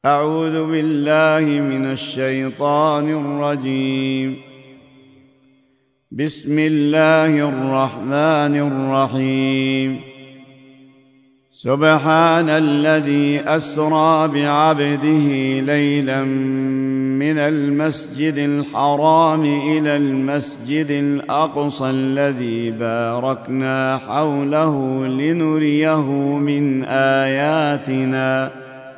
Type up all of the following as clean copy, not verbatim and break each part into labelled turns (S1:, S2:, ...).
S1: أعوذ بالله من الشيطان الرجيم. بسم الله الرحمن الرحيم. سبحان الذي أسرى بعبده ليلا من المسجد الحرام إلى المسجد الأقصى الذي باركنا حوله لنريه من آياتنا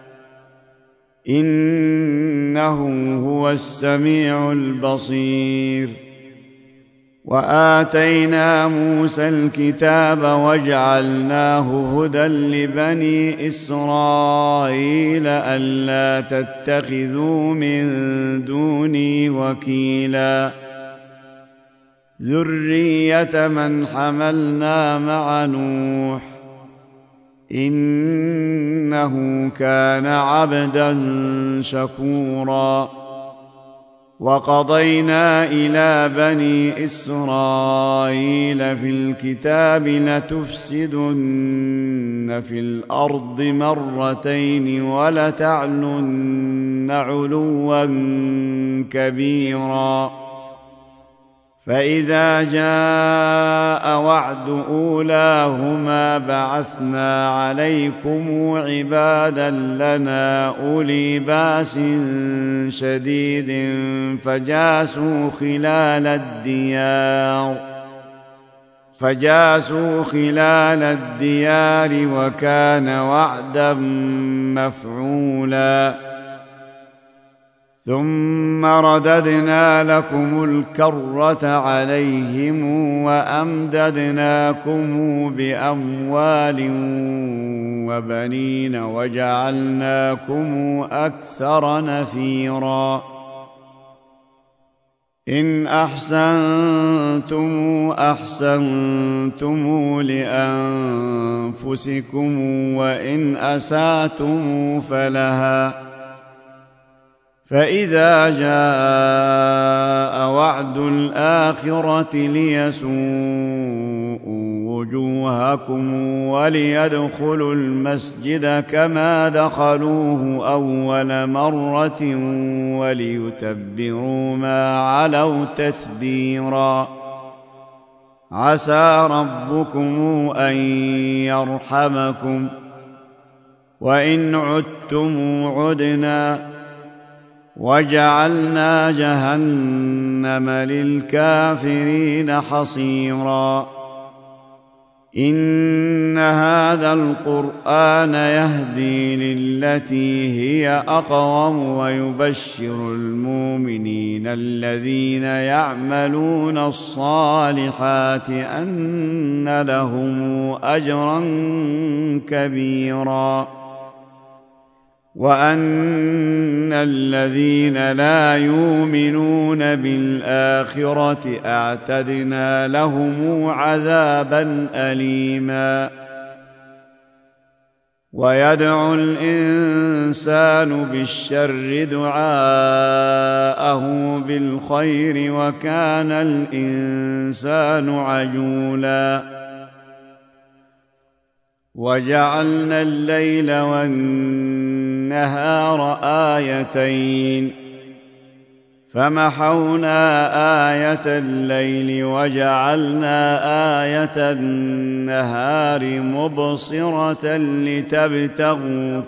S1: إنه هو السميع البصير. وآتينا موسى الكتاب وجعلناه هدى لبني إسرائيل ألا تتخذوا من دوني وكيلا ذرية من حملنا مع نوح إنه كان عبدا شكورا. وقضينا إلى بني إسرائيل في الكتاب لتفسدن في الأرض مرتين ولتعلن علوا كبيرا. فإذا جاء وعد أولاهما بعثنا عليكم عبادا لنا أولي بأس شديد فجاسوا خلال الديار وكان وعدا مفعولا. ثم رددنا لكم الكرة عليهم وأمددناكم بأموال وبنين وجعلناكم أكثر نفيرا. إن أحسنتم لأنفسكم وإن أسأتم فلها. فإذا جاء وعد الآخرة ليسوءوا وجوهكم وليدخلوا المسجد كما دخلوه أول مرة وليتبروا ما علوا تتبيرا. عسى ربكم أن يرحمكم وإن عدتم عدنا وجعلنا جهنم للكافرين حصيرا. إن هذا القرآن يهدي للتي هي أقوم ويبشر المؤمنين الذين يعملون الصالحات أن لهم أجرا كبيرا. وأن الذين لا يؤمنون بالآخرة أعتدنا لهم عذابا أليما. ويدعو الإنسان بالشر دعاءه بالخير وكان الإنسان عجولا. وجعلنا الليل والنهار آيتين فمحونا آية الليل وجعلنا آية النهار مبصرة لتبتغوا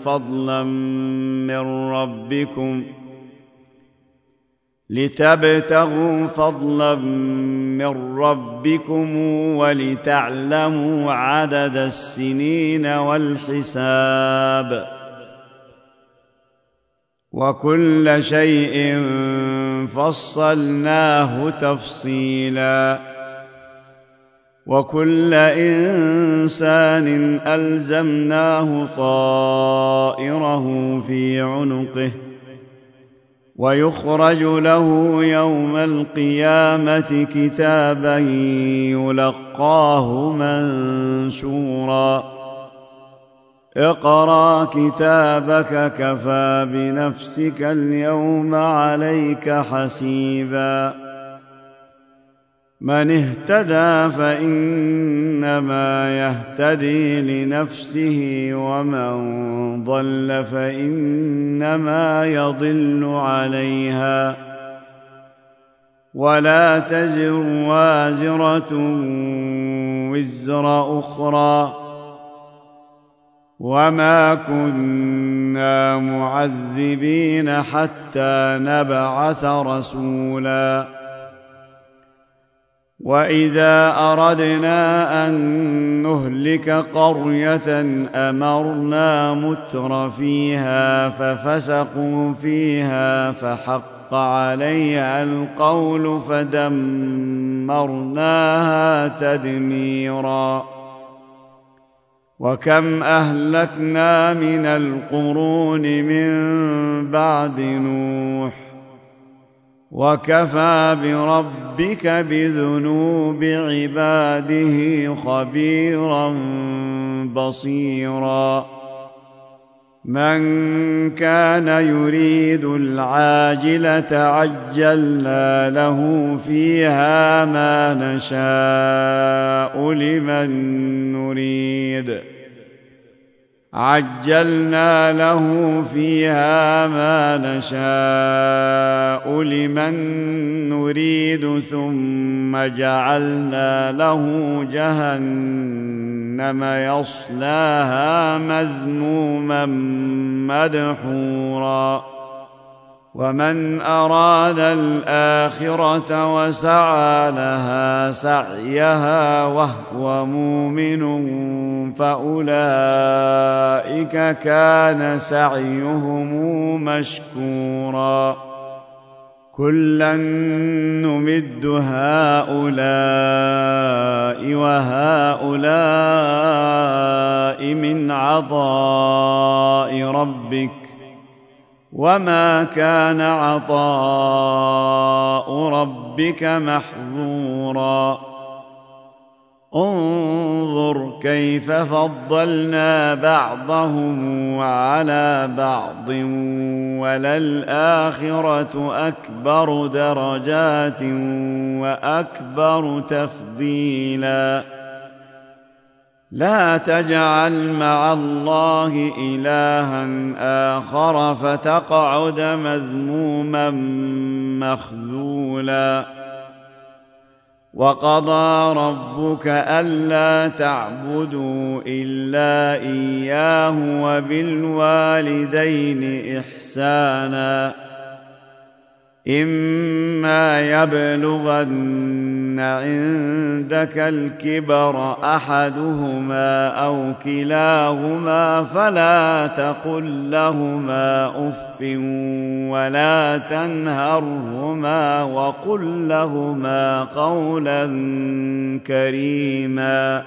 S1: فضلا من ربكم ولتعلموا عدد السنين والحساب وكل شيء فصلناه تفصيلا. وكل إنسان ألزمناه طائره في عنقه ويخرج له يوم القيامة كتابا يلقاه منشورا. اقرأ كتابك كفى بنفسك اليوم عليك حسيبا. من اهتدى فإنما يهتدي لنفسه ومن ضل فإنما يضل عليها ولا تزر وازرة وزر أخرى وما كنا معذبين حتى نبعث رسولا وإذا أردنا أن نهلك قرية أمرنا متر فيها ففسقوا فيها فحق عليها القول فدمرناها تدميرا وكم أهلكنا من القرون من بعد نوح وكفى بربك بذنوب عباده خبيرا بصيرا من كان يريد العاجلة عجلنا له فيها ما نشاء لمن نريد عجلنا له فيها ما نشاء لمن نريد ثم جعلنا له جهنم يصلاها مذموما مدحورا ومن أراد الآخرة وسعى لها سعيها وهو مؤمن فأولئك كان سعيهم مشكورا كلا نمد هؤلاء وهؤلاء من عطاء ربك وما كان عطاء ربك محظورا انظر كيف فضلنا بعضهم على بعض وللآخرة أكبر درجات وأكبر تفضيلا لا تجعل مع الله إلها آخر فتقعد مذموما مخذولا وقضى ربك ألا تعبدوا إلا إياه وبالوالدين إحسانا إما يبلغن عندك الكبر أحدهما أو كلاهما فلا تقل لهما أف ولا تنهرهما وقل لهما قولا كريما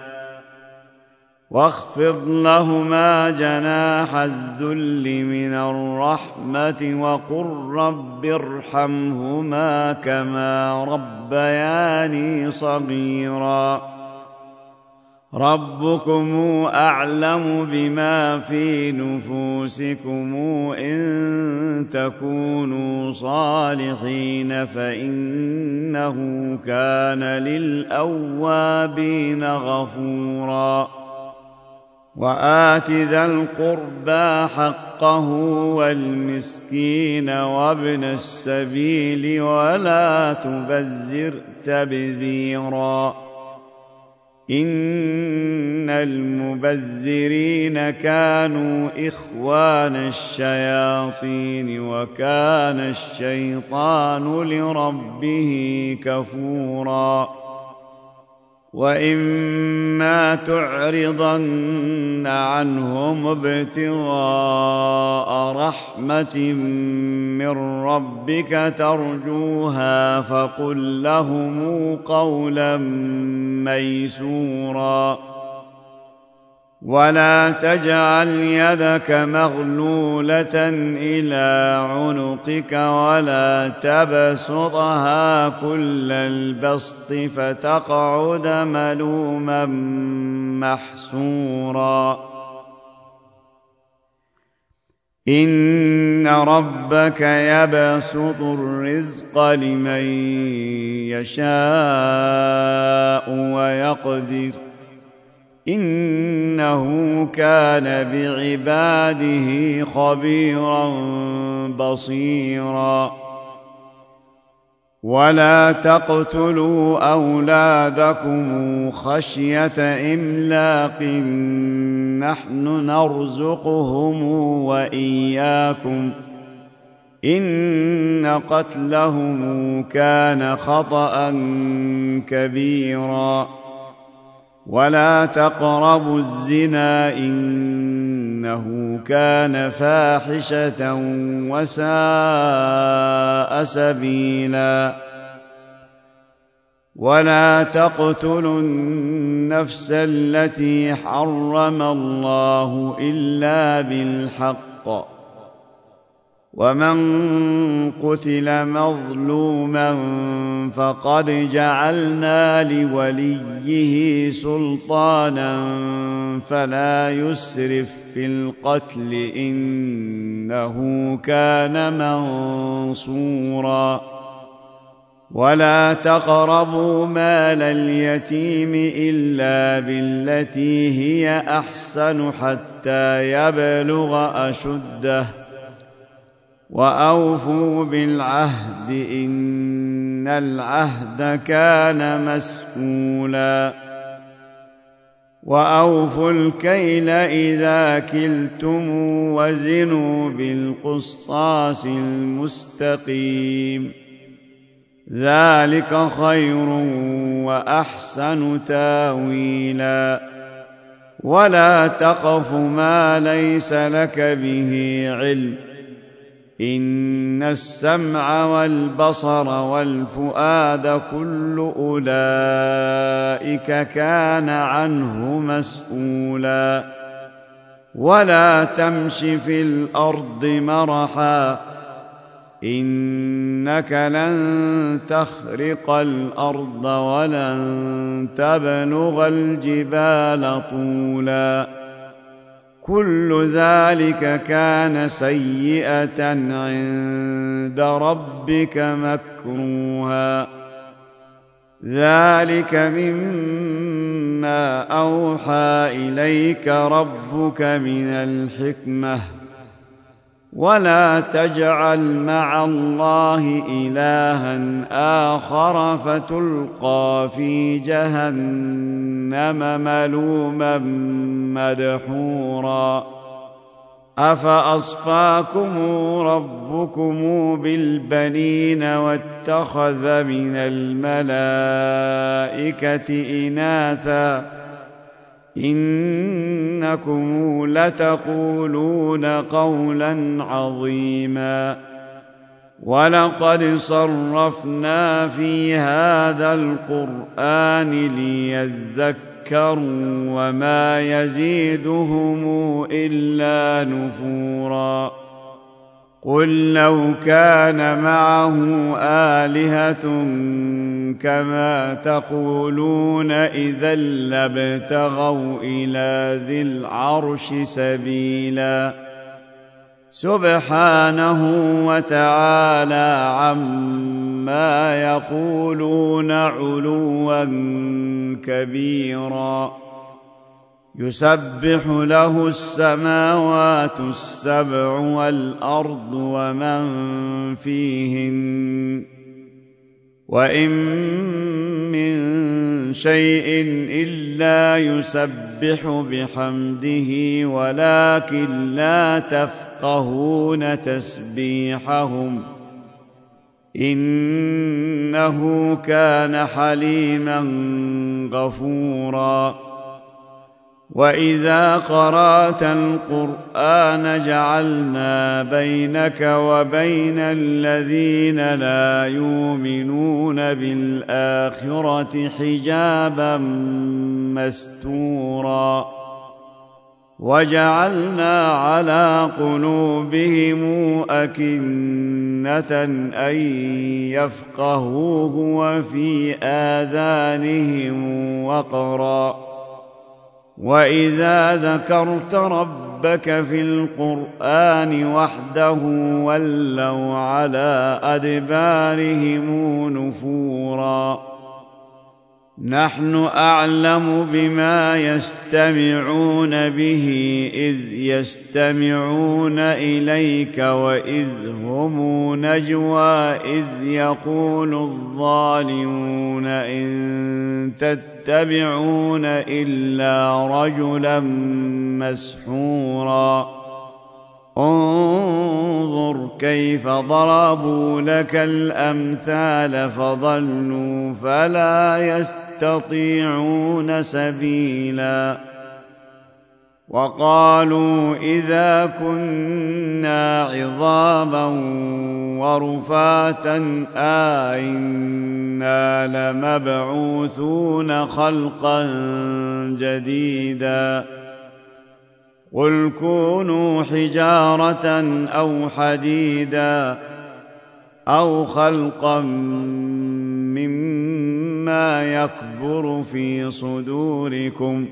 S1: واخفض لهما جناح الذل من الرحمة وقل رب ارحمهما كما ربياني صغيرا ربكم أعلم بما في نفوسكم إن تكونوا صالحين فإنه كان للأوابين غفورا وآت ذا القربى حقه والمسكين وابن السبيل ولا تبذر تبذيرا إن المبذرين كانوا إخوان الشياطين وكان الشيطان لربه كفورا وإما تعرضن عنهم ابتغاء رحمة من ربك ترجوها فقل لهم قولا ميسورا ولا تجعل يدك مغلولة إلى عنقك ولا تبسطها كل البسط فتقعد ملوما محسورا إن إن ربك يبسط الرزق لمن يشاء ويقدر إنه كان بعباده خبيرا بصيرا ولا تقتلوا أولادكم خشية إملاق نحن نرزقهم وإياكم إن قتلهم كان خطأ كبيرا ولا تقربوا الزنا إنه كان فاحشة وساء سبيلا ولا تقتلوا النفس التي حرم الله إلا بالحق ومن قتل مظلوما فقد جعلنا لوليه سلطانا فلا يسرف في القتل إنه كان منصورا ولا تقربوا مال اليتيم إلا بالتي هي أحسن حتى يبلغ أشده وأوفوا بالعهد إن العهد كان مسؤولا وأوفوا الكيل إذا كلتم وزنوا بالقسطاس المستقيم ذلك خير وأحسن تاويلا ولا تقف ما ليس لك به علم إن السمع والبصر والفؤاد كل أولئك كان عنه مسؤولا ولا تمش في الأرض مرحا إنك لن تخرق الأرض ولن تبلغ الجبال طولا كل ذلك كان سيئة عند ربك مكروها ذلك مما أوحى إليك ربك من الحكمة ولا تجعل مع الله إلها آخر فتلقى في جهنم ملوما مدحورا أفأصفاكم ربكم بالبنين واتخذ من الملائكة إناثا إنكم لتقولون قولا عظيما ولقد صرفنا في هذا القرآن ليذكروا وما يزيدهم إلا نفورا قل لو كان معه آلهة كما تقولون إذا لابتغوا إلى ذي العرش سبيلا سبحانه وتعالى عما يقولون علوا كبيرا يسبح له السماوات السبع والأرض ومن فيهن وإن من شيء إلا يسبح بحمده ولكن لا تفقهون تسبيحهم إنه كان حليما غفورا وإذا قرأت القرآن جعلنا بينك وبين الذين لا يؤمنون بالآخرة حجابا مستورا وجعلنا على قلوبهم أكنة أن يفقهوه وفي آذانهم وقرا وإذا ذكرت ربك في القرآن وحده ولوا على أدبارهم نفورا نحن أعلم بما يستمعون به إذ يستمعون إليك وإذ هم نجوى إذ يقول الظالمون إن تتبعون إلا رجلا مسحورا انظر كيف ضربوا لك الأمثال فضلوا فلا يستطيعون سبيلا وقالوا إذا كنا عظاما ورفاتا أئنا لمبعوثون خلقا جديدا قل كونوا حجارة أو حديدا أو خلقا مما يكبر في صدوركم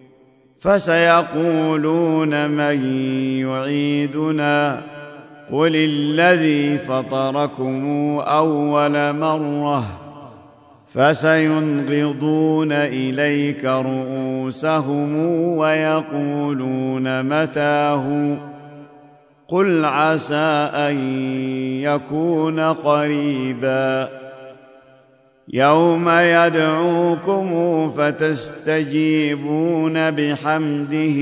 S1: فسيقولون من يعيدنا قل الذي فطركم أول مرة فسينغضون إليك رؤوسهم ويقولون متاه قل عسى أن يكون قريبا يوم يدعوكم فتستجيبون بحمده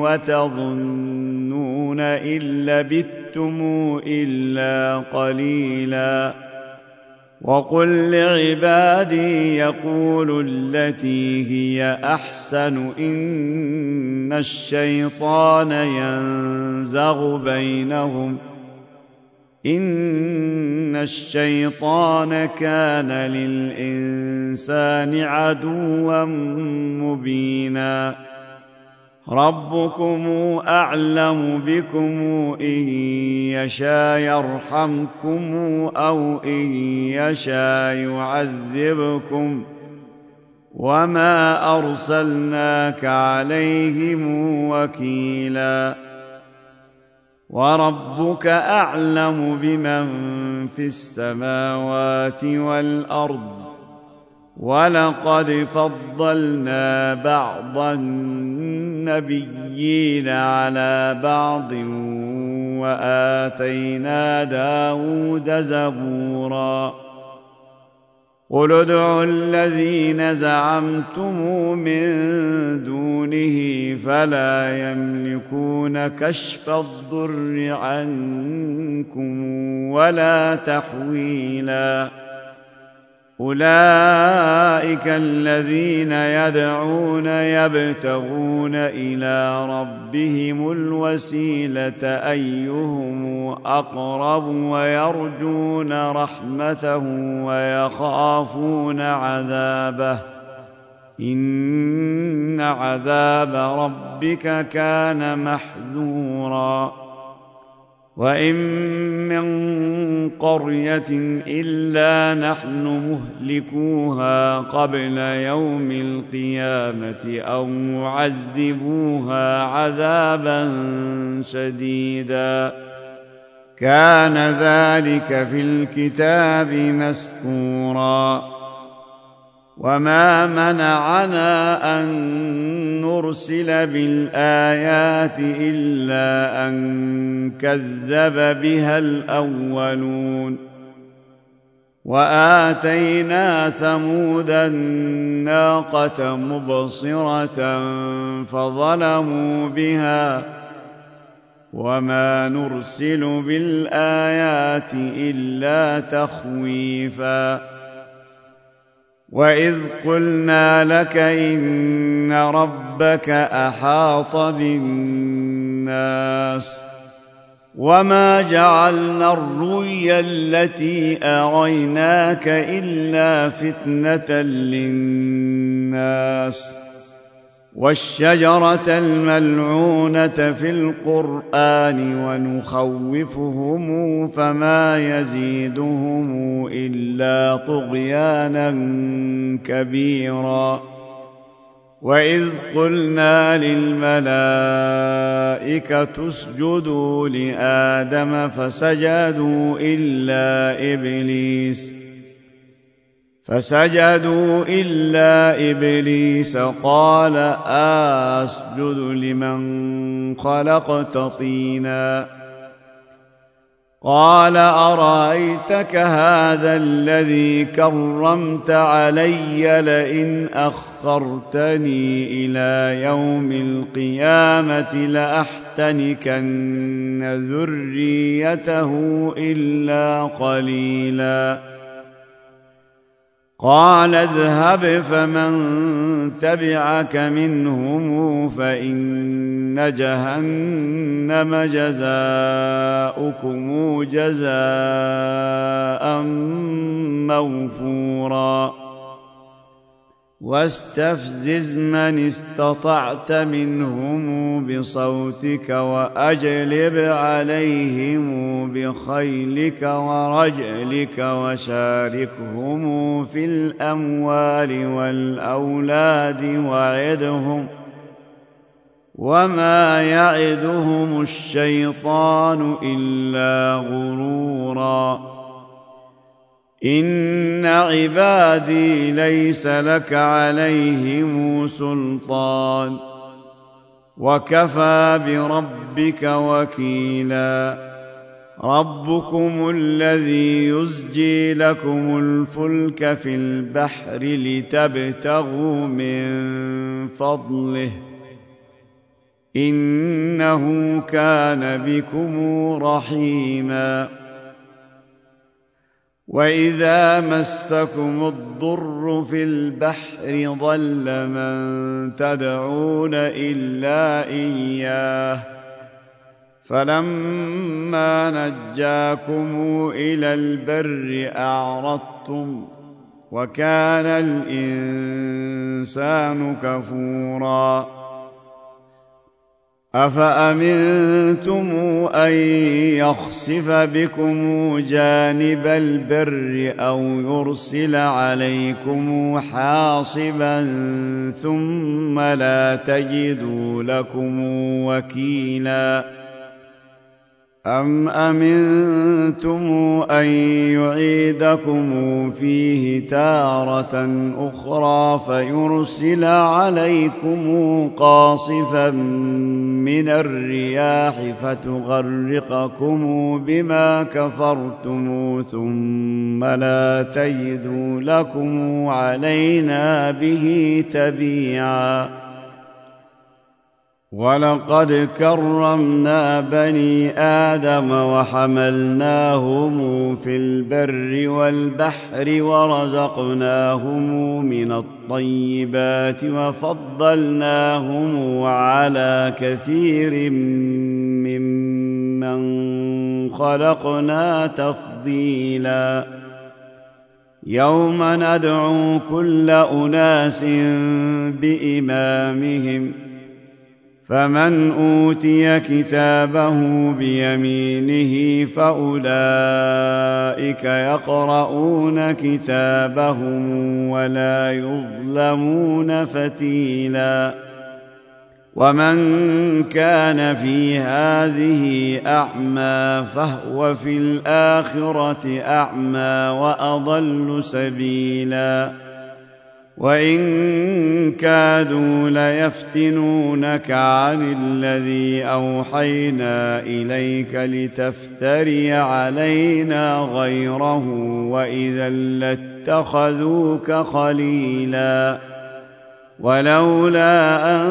S1: وتظنون إن لبثتم إلا قليلا وقل لعبادي يقولوا التي هي أحسن إن الشيطان ينزغ بينهم إن الشيطان كان للإنسان عدوا مبينا ربكم أعلم بكم إن يشاء يرحمكم أو إن يشاء يعذبكم وما أرسلناك عليهم وكيلا وربك أعلم بمن في السماوات والأرض ولقد فضلنا بعض النبيين على بعض وآتينا داود زبورا قل ادعوا الذين زعمتم من دونه فلا يملكون كشف الضر عنكم ولا تحويلا أولئك الذين يدعون يبتغون إلى ربهم الوسيلة أيهم أقرب ويرجون رحمته ويخافون عذابه إن عذاب ربك كان محذورا وإن من قرية إلا نحن مهلكوها قبل يوم القيامة أو معذبوها عذابا شديدا كان ذلك في الكتاب مسطورا وما منعنا أن نرسل بالآيات إلا أن كذب بها الأولون وآتينا ثمود الناقة مبصرة فظلموا بها وما نرسل بالآيات إلا تخويفا وإذ قلنا لك إن ربك أحاط بالناس وما جعلنا الرؤيا التي أريناك إلا فتنة للناس والشجرة الملعونة في القرآن ونخوفهم فما يزيدهم إلا طغيانا كبيرا وإذ قلنا للملائكة اسجدوا لآدم فسجدوا إلا إبليس قال أسجد لمن خلقت طينا قال أرأيتك هذا الذي كرمت علي لئن أخرتني إلى يوم القيامة لأحتنكن ذريته إلا قليلا قال اذهب فمن تبعك منهم فإن جهنم جزاؤكم جزاء موفورا واستفزز من استطعت منهم بصوتك وأجلب عليهم بخيلك ورجلك وشاركهم في الأموال والأولاد وعدهم وما يعدهم الشيطان إلا غرورا إن عبادي ليس لك عليهم سلطان وكفى بربك وكيلا ربكم الذي يزجي لكم الفلك في البحر لتبتغوا من فضله إنه كان بكم رحيما وإذا مسكم الضر في البحر ضل من تدعون إلا إياه فلما نجاكم إلى البر أعرضتم وكان الإنسان كفورا أفأمنتم أن يخسف بكم جانب البر أو يرسل عليكم حاصبا ثم لا تجدوا لكم وكيلا أم أمنتم أن يعيدكم فيه تارة أخرى فيرسل عليكم قاصفا من الرياح فتغرقكم بما كفرتم ثم لا تجدوا لكم علينا به تبيعا ولقد كرمنا بني آدم وحملناهم في البر والبحر ورزقناهم من الطيبات وفضلناهم على كثير ممن خلقنا تفضيلا يوم ندعو كل أناس بإمامهم فمن أوتي كتابه بيمينه فأولئك يقرؤون كتابهم ولا يظلمون فتيلا ومن كان في هذه أعمى فهو في الآخرة أعمى وأضل سبيلا وإن كادوا ليفتنونك عن الذي أوحينا إليك لتفتري علينا غيره وإذا لاتخذوك خليلا ولولا أن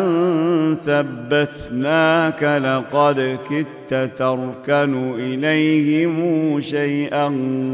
S1: ثبتناك لقد كدت تركن إليهم شيئا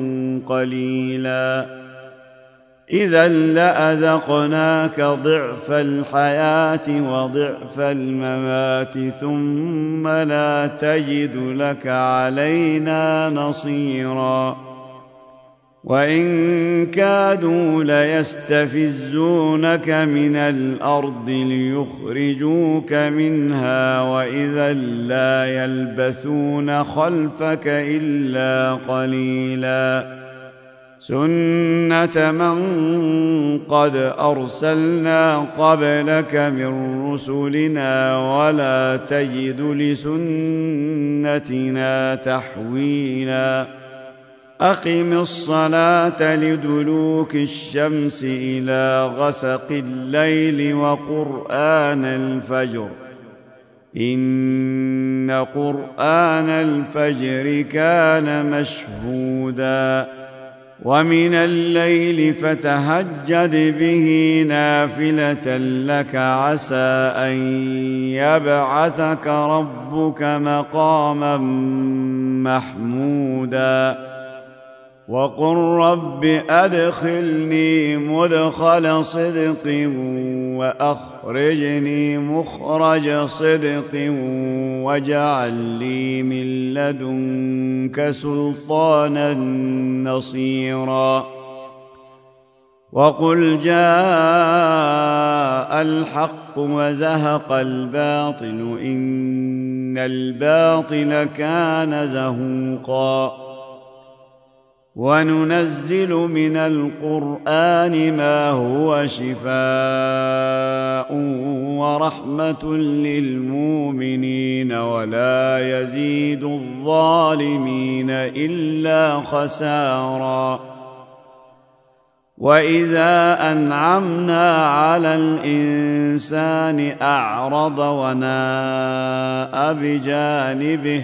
S1: قليلا إذا لأذقناك ضعف الحياة وضعف الممات ثم لا تجد لك علينا نصيرا وإن كادوا ليستفزونك من الأرض ليخرجوك منها وإذا لا يلبثون خلفك إلا قليلا سنة من قد أرسلنا قبلك من رسلنا ولا تجد لسنتنا تحويلا أقم الصلاة لدلوك الشمس إلى غسق الليل وقرآن الفجر إن قرآن الفجر كان مشهودا ومن الليل فتهجد به نافلة لك عسى أن يبعثك ربك مقاما محمودا وقل رب أدخلني مدخل صدق وأخرجني مخرج صدق واجعل لي من لدنك سلطانا نصيرا وقل جاء الحق وزهق الباطل إن الباطل كان زهوقا وننزل من القرآن ما هو شفاء ورحمة للمؤمنين ولا يزيد الظالمين إلا خسارا وإذا أنعمنا على الإنسان أعرض وناء بجانبه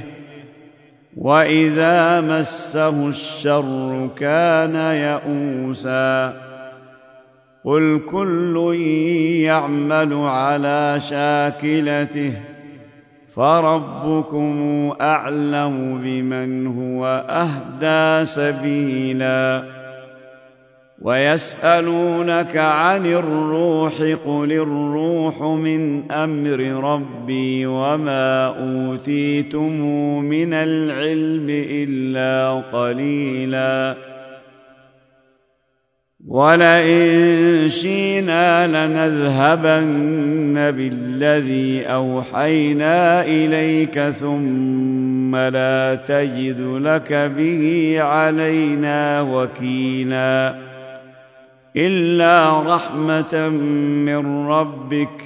S1: وإذا مسه الشر كان يئوسا قل كل يعمل على شاكلته فربكم أعلم بمن هو أهدى سبيلا ويسألونك عن الروح قل الروح من أمر ربي وما أوتيتم من العلم إلا قليلا ولئن شئنا لنذهبن بالذي أوحينا إليك ثم لا تجد لك به علينا وكيلا إلا رحمة من ربك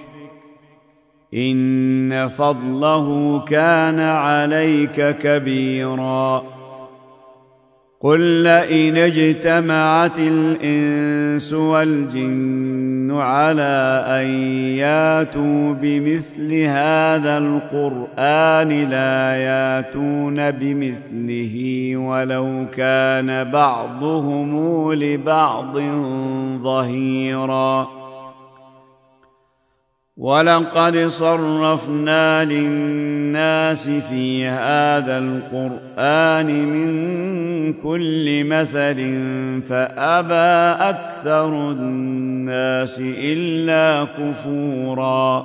S1: إن فضله كان عليك كبيرا قل لئن اجتمعت الإنس والجن على أن ياتوا بمثل هذا القرآن لا ياتون بمثله ولو كان بعضهم لبعض ظهيرا ولقد صرفنا للناس في هذا القرآن من كل مثل فأبى أكثر الناس إلا كفورا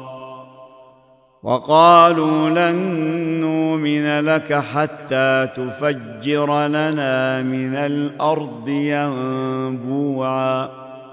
S1: وقالوا لن نؤمن لك حتى تفجر لنا من الأرض ينبوعا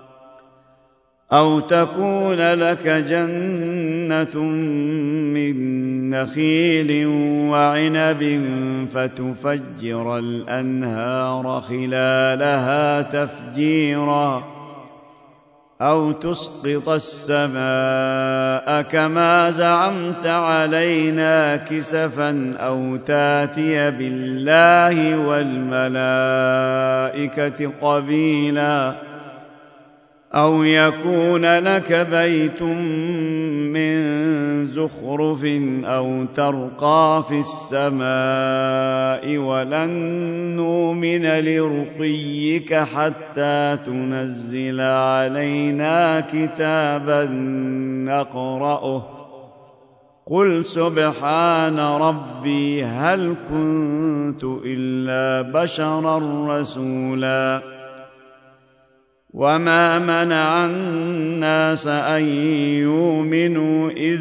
S1: أو تكون لك جنة من نخيل وعنب فتفجر الأنهار خلالها تفجيرا أو تسقط السماء كما زعمت علينا كسفا أو تاتي بالله والملائكة قبيلا أو يكون لك بيت من زخرف أو ترقى في السماء ولن نؤمن لرقيك حتى تنزل علينا كتابا نقرأه قل سبحان ربي هل كنت إلا بشرا رسولا وما منع الناس أن يؤمنوا إذ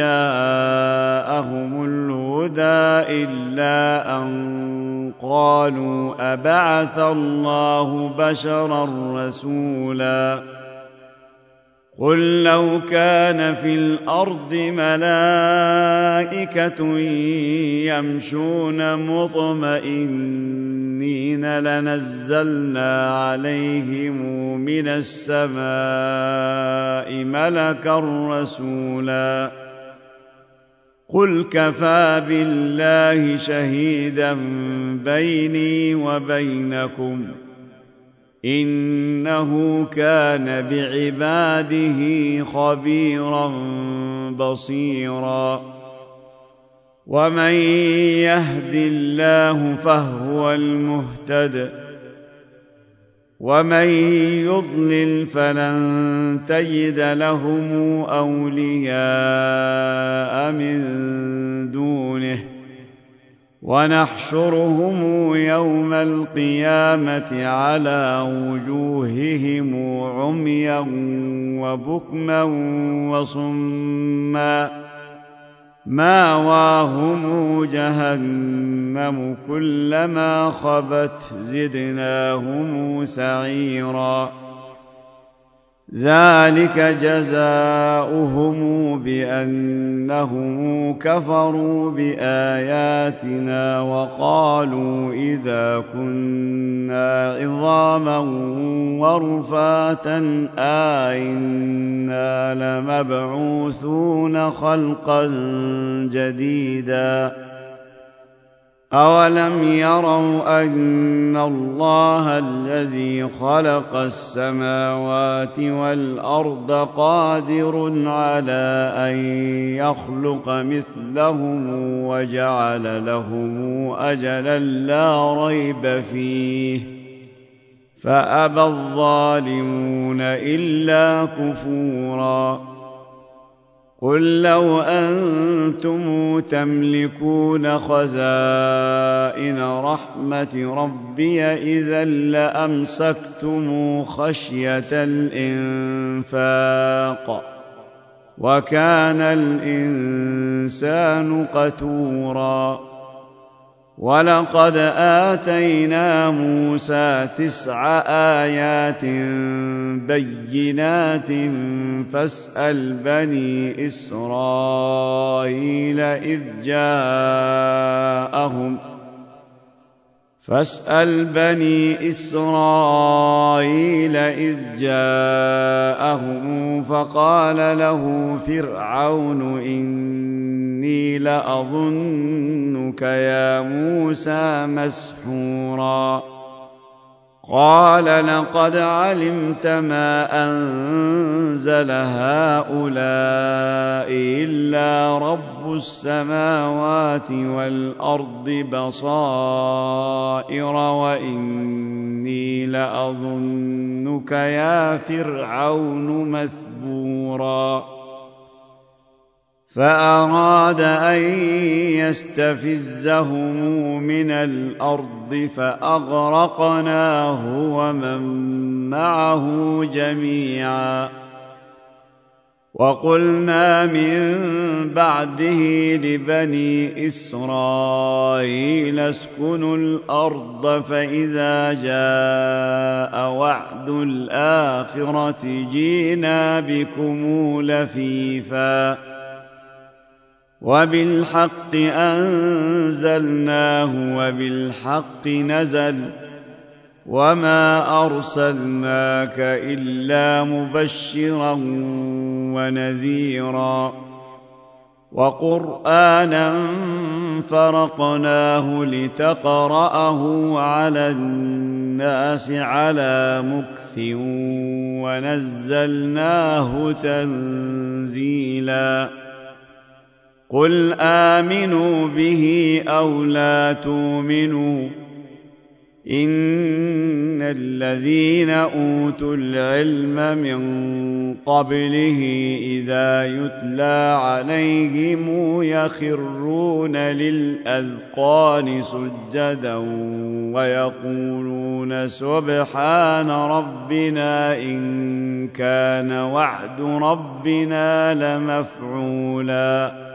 S1: جاءهم الهدى إلا أن قالوا أبعث الله بشرا رسولا قل لو كان في الأرض ملائكة يمشون مطمئنين المؤمنين لنزلنا عليهم من السماء ملكا رسولا قل كفى بالله شهيدا بيني وبينكم إنه كان بعباده خبيرا بصيرا ومن يهد الله فهو المهتد ومن يضلل فلن تجد لهم أولياء من دونه ونحشرهم يوم القيامة على وجوههم عميا وبكما وصما ماواهم جهنم كلما خبت زدناهم سعيرا ذلك جزاؤهم بأنهم كفروا بآياتنا وقالوا إذا كنا عظاما ورفاتا أئنا لمبعوثون خلقا جديدا أولم يروا أن الله الذي خلق السماوات والأرض قادر على أن يخلق مثلهم وجعل لهم أجلا لا ريب فيه فأبى الظالمون إلا كفورا قل لو أنتم تملكون خزائن رحمة ربي إذا لأمسكتم خشية الإنفاق وكان الإنسان قتورا ولقد آتينا موسى 9 آيات بينات فاسأل بني إسرائيل إذ جاءهم فقال له فرعون إني لأظنك يا موسى مسحورا قال لقد علمت ما أنزل هؤلاء إلا رب السماوات والأرض بصائر وإني لأظنك يا فرعون مثبورا فأراد أن يستفزهم من الأرض فأغرقناه ومن معه جميعا وقلنا من بعده لبني إسرائيل اسكنوا الأرض فإذا جاء وعد الآخرة جينا بكم لفيفا وبالحق أنزلناه وبالحق نزل وما أرسلناك إلا مبشرا ونذيرا وقرآنا فرقناه لتقرأه على الناس على مكث ونزلناه تنزيلا قل آمنوا به أو لا تؤمنوا إن الذين أوتوا العلم من قبله إذا يتلى عليهم يخرون للأذقان سجدا ويقولون سبحان ربنا إن كان وعد ربنا لمفعولا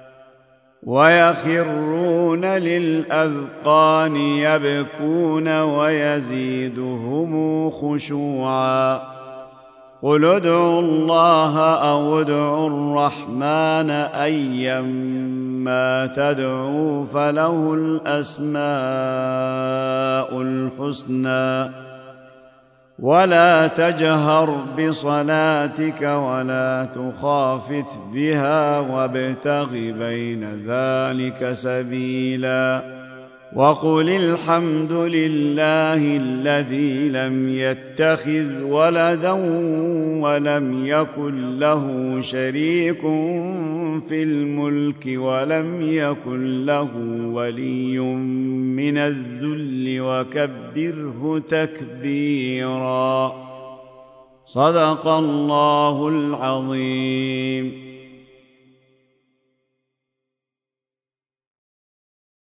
S1: ويخرون للأذقان يبكون ويزيدهم خشوعا قل ادعوا الله أو ادعوا الرحمن أيما تدعوا فله الأسماء الحسنى ولا تجهر بصلاتك ولا تخافت بها وابتغ بين ذلك سبيلا وقل الحمد لله الذي لم يتخذ ولدا ولم يكن له شريك في الملك ولم يكن له ولي من الذل وكبره تكبيرا. صدق الله العظيم.